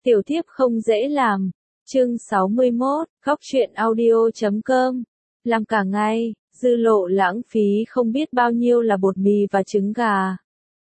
Tiểu thiếp không dễ làm. Chương 61, khóc chuyện audio.com. Làm cả ngày, Dư Lộ lãng phí không biết bao nhiêu là bột mì và trứng gà.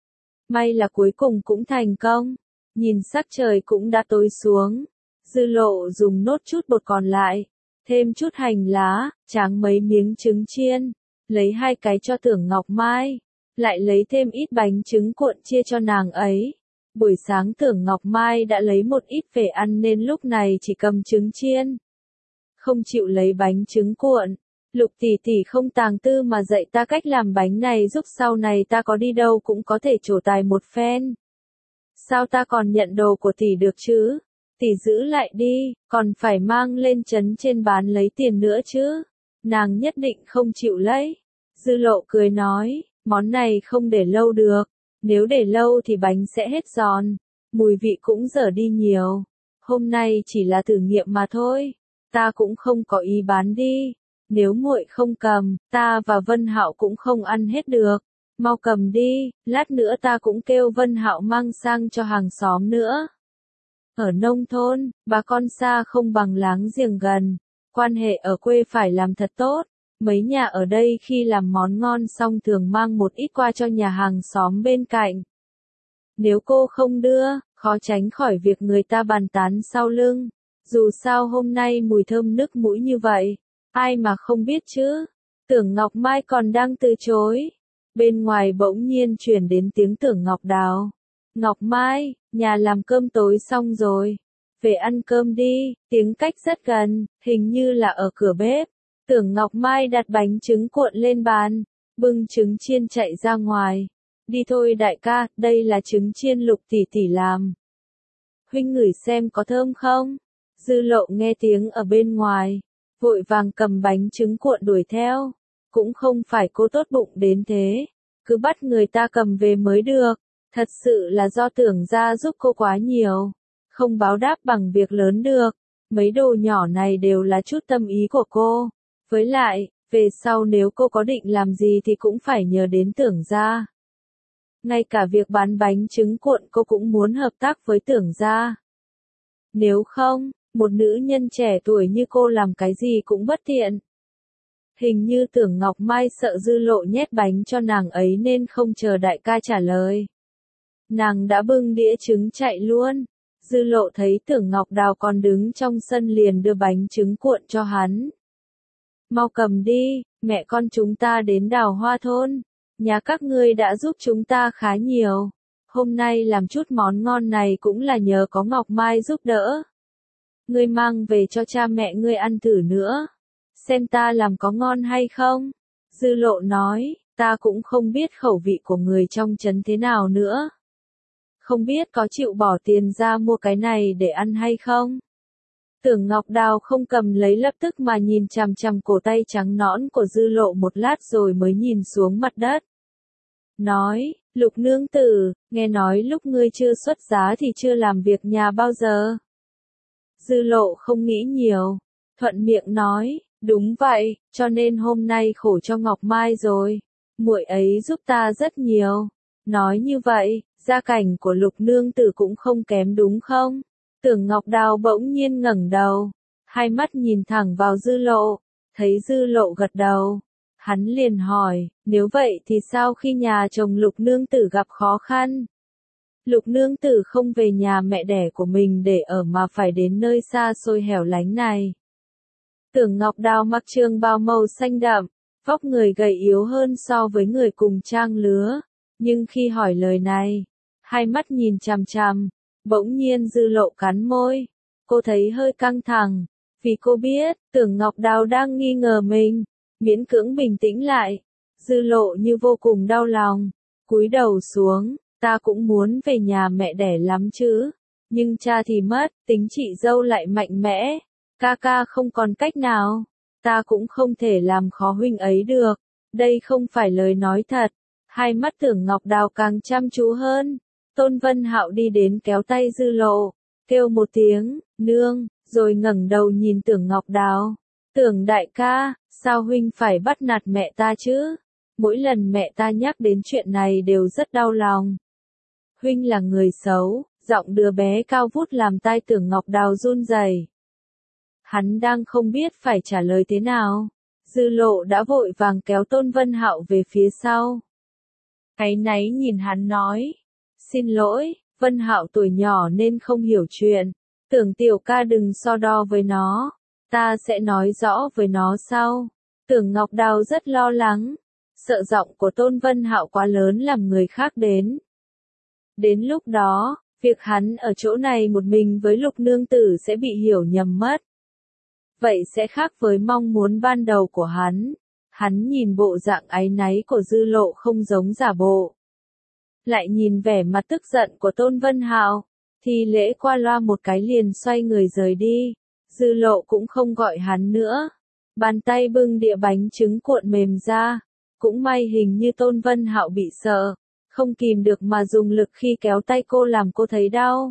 May là cuối cùng cũng thành công. Nhìn sắc trời cũng đã tối xuống. Dư Lộ dùng nốt chút bột còn lại, thêm chút hành lá, tráng mấy miếng trứng chiên, lấy 2 cái cho Tưởng Ngọc Mai, lại lấy thêm ít bánh trứng cuộn chia cho nàng ấy. Buổi sáng Tưởng Ngọc Mai đã lấy một ít về ăn nên lúc này chỉ cầm trứng chiên, không chịu lấy bánh trứng cuộn. Lục tỷ tỷ không tàng tư mà dạy ta cách làm bánh này giúp sau này ta có đi đâu cũng có thể trổ tài một phen. Sao ta còn nhận đồ của tỷ được chứ? Tỷ giữ lại đi, còn phải mang lên trấn trên bán lấy tiền nữa chứ. Nàng nhất định không chịu lấy. Dư Lộ cười nói, món này không để lâu được. Nếu để lâu thì bánh sẽ hết giòn, mùi vị cũng dở đi nhiều. Hôm nay chỉ là thử nghiệm mà thôi, ta cũng không có ý bán đi. Nếu muội không cầm, ta và Vân Hạo cũng không ăn hết được. Mau cầm đi, lát nữa ta cũng kêu Vân Hạo mang sang cho hàng xóm nữa. Ở nông thôn, bà con xa không bằng láng giềng gần, quan hệ ở quê phải làm thật tốt. Mấy nhà ở đây khi làm món ngon xong thường mang một ít qua cho nhà hàng xóm bên cạnh. Nếu cô không đưa, khó tránh khỏi việc người ta bàn tán sau lưng. Dù sao hôm nay mùi thơm nức mũi như vậy, ai mà không biết chứ. Tưởng Ngọc Mai còn đang từ chối. Bên ngoài bỗng nhiên truyền đến tiếng Tưởng Ngọc Đào. Ngọc Mai, nhà làm cơm tối xong rồi. Về ăn cơm đi, tiếng cách rất gần, hình như là ở cửa bếp. Tưởng Ngọc Mai đặt bánh trứng cuộn lên bàn, bưng trứng chiên chạy ra ngoài. Đi thôi đại ca, đây là trứng chiên Lục tỷ tỷ làm. Huynh ngửi xem có thơm không? Dư Lộ nghe tiếng ở bên ngoài, vội vàng cầm bánh trứng cuộn đuổi theo. Cũng không phải cô tốt bụng đến thế, cứ bắt người ta cầm về mới được. Thật sự là do Tưởng gia giúp cô quá nhiều, không báo đáp bằng việc lớn được. Mấy đồ nhỏ này đều là chút tâm ý của cô. Với lại, về sau nếu cô có định làm gì thì cũng phải nhờ đến Tưởng gia. Ngay cả việc bán bánh trứng cuộn cô cũng muốn hợp tác với Tưởng gia. Nếu không, một nữ nhân trẻ tuổi như cô làm cái gì cũng bất tiện. Hình như Tưởng Ngọc Mai sợ Dư Lộ nhét bánh cho nàng ấy nên không chờ đại ca trả lời. Nàng đã bưng đĩa trứng chạy luôn. Dư Lộ thấy Tưởng Ngọc Đào còn đứng trong sân liền đưa bánh trứng cuộn cho hắn. Mau cầm đi, mẹ con chúng ta đến Đào Hoa thôn. Nhà các ngươi đã giúp chúng ta khá nhiều. Hôm nay làm chút món ngon này cũng là nhờ có Ngọc Mai giúp đỡ. Ngươi mang về cho cha mẹ ngươi ăn thử nữa. Xem ta làm có ngon hay không? Dư Lộ nói, ta cũng không biết khẩu vị của người trong trấn thế nào nữa. Không biết có chịu bỏ tiền ra mua cái này để ăn hay không? Tưởng Ngọc Đào không cầm lấy lập tức mà nhìn chằm chằm cổ tay trắng nõn của Dư Lộ một lát rồi mới nhìn xuống mặt đất. Nói, Lục nương tử, nghe nói lúc ngươi chưa xuất giá thì chưa làm việc nhà bao giờ. Dư Lộ không nghĩ nhiều, thuận miệng nói, đúng vậy, cho nên hôm nay khổ cho Ngọc Mai rồi. Muội ấy giúp ta rất nhiều. Nói như vậy, gia cảnh của Lục nương tử cũng không kém đúng không? Tưởng Ngọc Đào bỗng nhiên ngẩng đầu, hai mắt nhìn thẳng vào Dư Lộ, thấy Dư Lộ gật đầu. Hắn liền hỏi, nếu vậy thì sao khi nhà chồng Lục nương tử gặp khó khăn? Lục nương tử không về nhà mẹ đẻ của mình để ở mà phải đến nơi xa xôi hẻo lánh này. Tưởng Ngọc Đào mặc trường bào màu xanh đậm, vóc người gầy yếu hơn so với người cùng trang lứa. Nhưng khi hỏi lời này, hai mắt nhìn chằm chằm, bỗng nhiên Dư Lộ cắn môi. Cô thấy hơi căng thẳng, vì cô biết, Tưởng Ngọc Đào đang nghi ngờ mình, miễn cưỡng bình tĩnh lại. Dư Lộ như vô cùng đau lòng, cúi đầu xuống, ta cũng muốn về nhà mẹ đẻ lắm chứ, nhưng cha thì mất, tính chị dâu lại mạnh mẽ, ca ca không còn cách nào, ta cũng không thể làm khó huynh ấy được. Đây không phải lời nói thật. Hai mắt Tưởng Ngọc Đào càng chăm chú hơn. Tôn Vân Hạo đi đến kéo tay Dư Lộ, kêu một tiếng, nương, rồi ngẩng đầu nhìn Tưởng Ngọc Đào. Tưởng đại ca, sao huynh phải bắt nạt mẹ ta chứ? Mỗi lần mẹ ta nhắc đến chuyện này đều rất đau lòng. Huynh là người xấu, Giọng đứa bé cao vút làm tai Tưởng Ngọc Đào run rẩy. Hắn đang không biết phải trả lời thế nào. Dư Lộ đã vội vàng kéo Tôn Vân Hạo về phía sau. Áy náy nhìn hắn nói. Xin lỗi, Vân Hạo tuổi nhỏ nên không hiểu chuyện. Tưởng tiểu ca đừng so đo với nó. Ta sẽ nói rõ với nó sau. Tưởng Ngọc Đào rất lo lắng. Sợ giọng của Tôn Vân Hạo quá lớn làm người khác đến. Đến lúc đó, việc hắn ở chỗ này một mình với Lục nương tử sẽ bị hiểu nhầm mất. Vậy sẽ khác với mong muốn ban đầu của hắn. Hắn nhìn bộ dạng áy náy của Dư Lộ không giống giả bộ. Lại nhìn vẻ mặt tức giận của Tôn Vân Hạo, thì lễ qua loa một cái liền xoay người rời đi. Dư Lộ cũng không gọi hắn nữa. Bàn tay bưng đĩa bánh trứng cuộn mềm ra. Cũng may hình như Tôn Vân Hạo bị sợ, không kìm được mà dùng lực khi kéo tay cô làm cô thấy đau.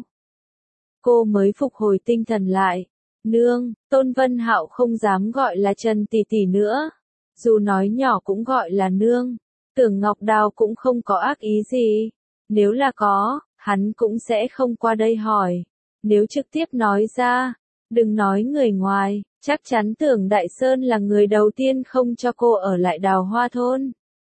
Cô mới phục hồi tinh thần lại. Nương, Tôn Vân Hạo không dám gọi là Trần tỷ tỷ nữa. Dù nói nhỏ cũng gọi là nương. Tưởng Ngọc Đào cũng không có ác ý gì. Nếu là có, hắn cũng sẽ không qua đây hỏi. Nếu trực tiếp nói ra, đừng nói người ngoài, chắc chắn Tưởng Đại Sơn là người đầu tiên không cho cô ở lại Đào Hoa thôn.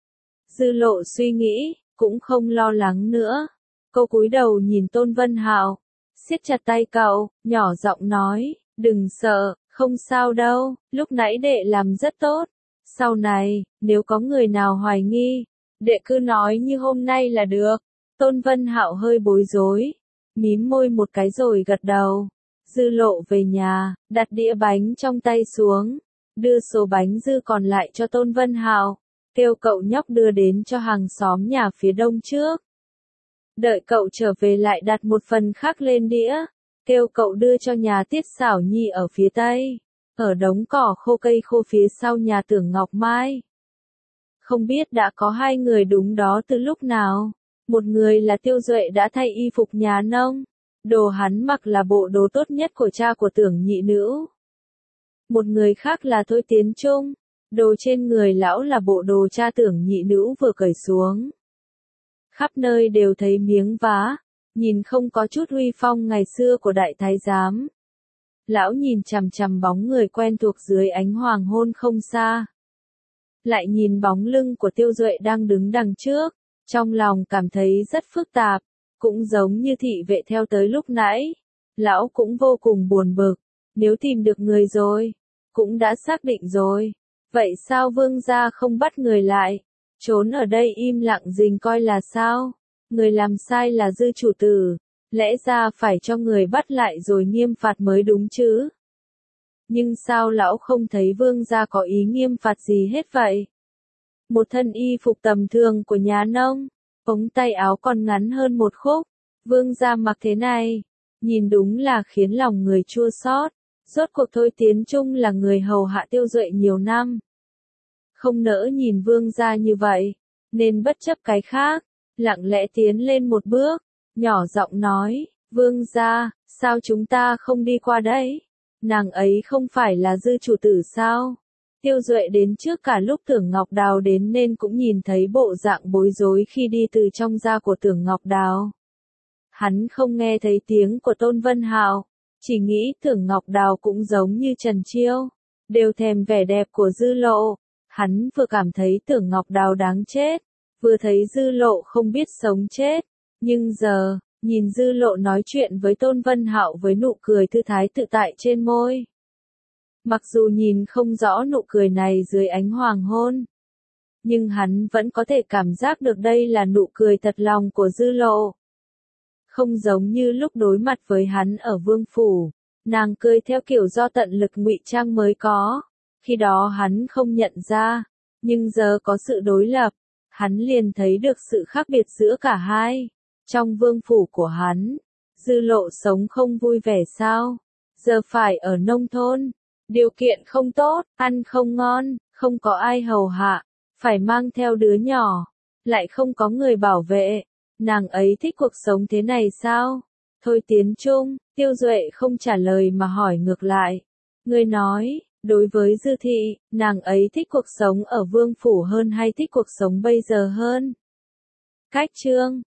Dư Lộ suy nghĩ, cũng không lo lắng nữa. Cô cúi đầu nhìn Tôn Vân Hạo, siết chặt tay cậu, nhỏ giọng nói, đừng sợ, không sao đâu, lúc nãy đệ làm rất tốt. Sau này, nếu có người nào hoài nghi, đệ cứ nói như hôm nay là được. Tôn Vân Hạo hơi bối rối, mím môi một cái rồi gật đầu. Dư Lộ về nhà, đặt đĩa bánh trong tay xuống, đưa số bánh dư còn lại cho Tôn Vân Hạo, kêu cậu nhóc đưa đến cho hàng xóm nhà phía đông trước. Đợi cậu trở về lại đặt một phần khác lên đĩa, kêu cậu đưa cho nhà Tiết Xảo Nhi ở phía tây, ở đống cỏ khô cây khô phía sau nhà Tưởng Ngọc Mai. Không biết đã có hai người đúng đó từ lúc nào. Một người là Tiêu Duệ đã thay y phục nhà nông. Đồ hắn mặc là bộ đồ tốt nhất của cha của Tưởng nhị nữ. Một người khác là Thôi Tiến Trung. Đồ trên người lão là bộ đồ cha Tưởng nhị nữ vừa cởi xuống. Khắp nơi đều thấy miếng vá, nhìn không có chút uy phong ngày xưa của đại thái giám. Lão nhìn chằm chằm bóng người quen thuộc dưới ánh hoàng hôn không xa. Lại nhìn bóng lưng của Tiêu Duệ đang đứng đằng trước, trong lòng cảm thấy rất phức tạp, cũng giống như thị vệ theo tới lúc nãy. Lão cũng vô cùng buồn bực, nếu tìm được người rồi, cũng đã xác định rồi. Vậy sao vương gia không bắt người lại? Trốn ở đây im lặng rình coi là sao? Người làm sai là Dư chủ tử, lẽ ra phải cho người bắt lại rồi nghiêm phạt mới đúng chứ. Nhưng sao lão không thấy vương gia có ý nghiêm phạt gì hết vậy? Một thân y phục tầm thường của nhà nông, ống tay áo còn ngắn hơn một khúc, vương gia mặc thế này, nhìn đúng là khiến lòng người chua xót. Rốt cuộc Thôi Tiến Trung là người hầu hạ Tiêu Duệ nhiều năm, không nỡ nhìn vương gia như vậy, nên bất chấp cái khác, lặng lẽ tiến lên một bước, nhỏ giọng nói, vương gia, sao chúng ta không đi qua đây? Nàng ấy không phải là Dư chủ tử sao? Tiêu Duệ đến trước cả lúc Tưởng Ngọc Đào đến nên cũng nhìn thấy bộ dạng bối rối khi đi từ trong ra của Tưởng Ngọc Đào. Hắn không nghe thấy tiếng của Tôn Vân Hạo, chỉ nghĩ Tưởng Ngọc Đào cũng giống như Trần Chiêu, đều thèm vẻ đẹp của Dư Lộ. Hắn vừa cảm thấy Tưởng Ngọc Đào đáng chết, vừa thấy Dư Lộ không biết sống chết, nhưng giờ, nhìn Dư Lộ nói chuyện với Tôn Vân Hạo với nụ cười thư thái tự tại trên môi. Mặc dù nhìn không rõ nụ cười này dưới ánh hoàng hôn, nhưng hắn vẫn có thể cảm giác được đây là nụ cười thật lòng của Dư Lộ. Không giống như lúc đối mặt với hắn ở Vương Phủ, nàng cười theo kiểu do tận lực ngụy trang mới có. Khi đó hắn không nhận ra, nhưng giờ có sự đối lập, hắn liền thấy được sự khác biệt giữa cả hai. Trong Vương Phủ của hắn, Dư Lộ sống không vui vẻ sao? Giờ phải ở nông thôn, điều kiện không tốt, ăn không ngon, không có ai hầu hạ, phải mang theo đứa nhỏ, lại không có người bảo vệ. Nàng ấy thích cuộc sống thế này sao? Thôi Tiến Trung, Tiêu Duệ không trả lời mà hỏi ngược lại. Người nói, đối với Dư thị, nàng ấy thích cuộc sống ở Vương Phủ hơn hay thích cuộc sống bây giờ hơn? Cách chương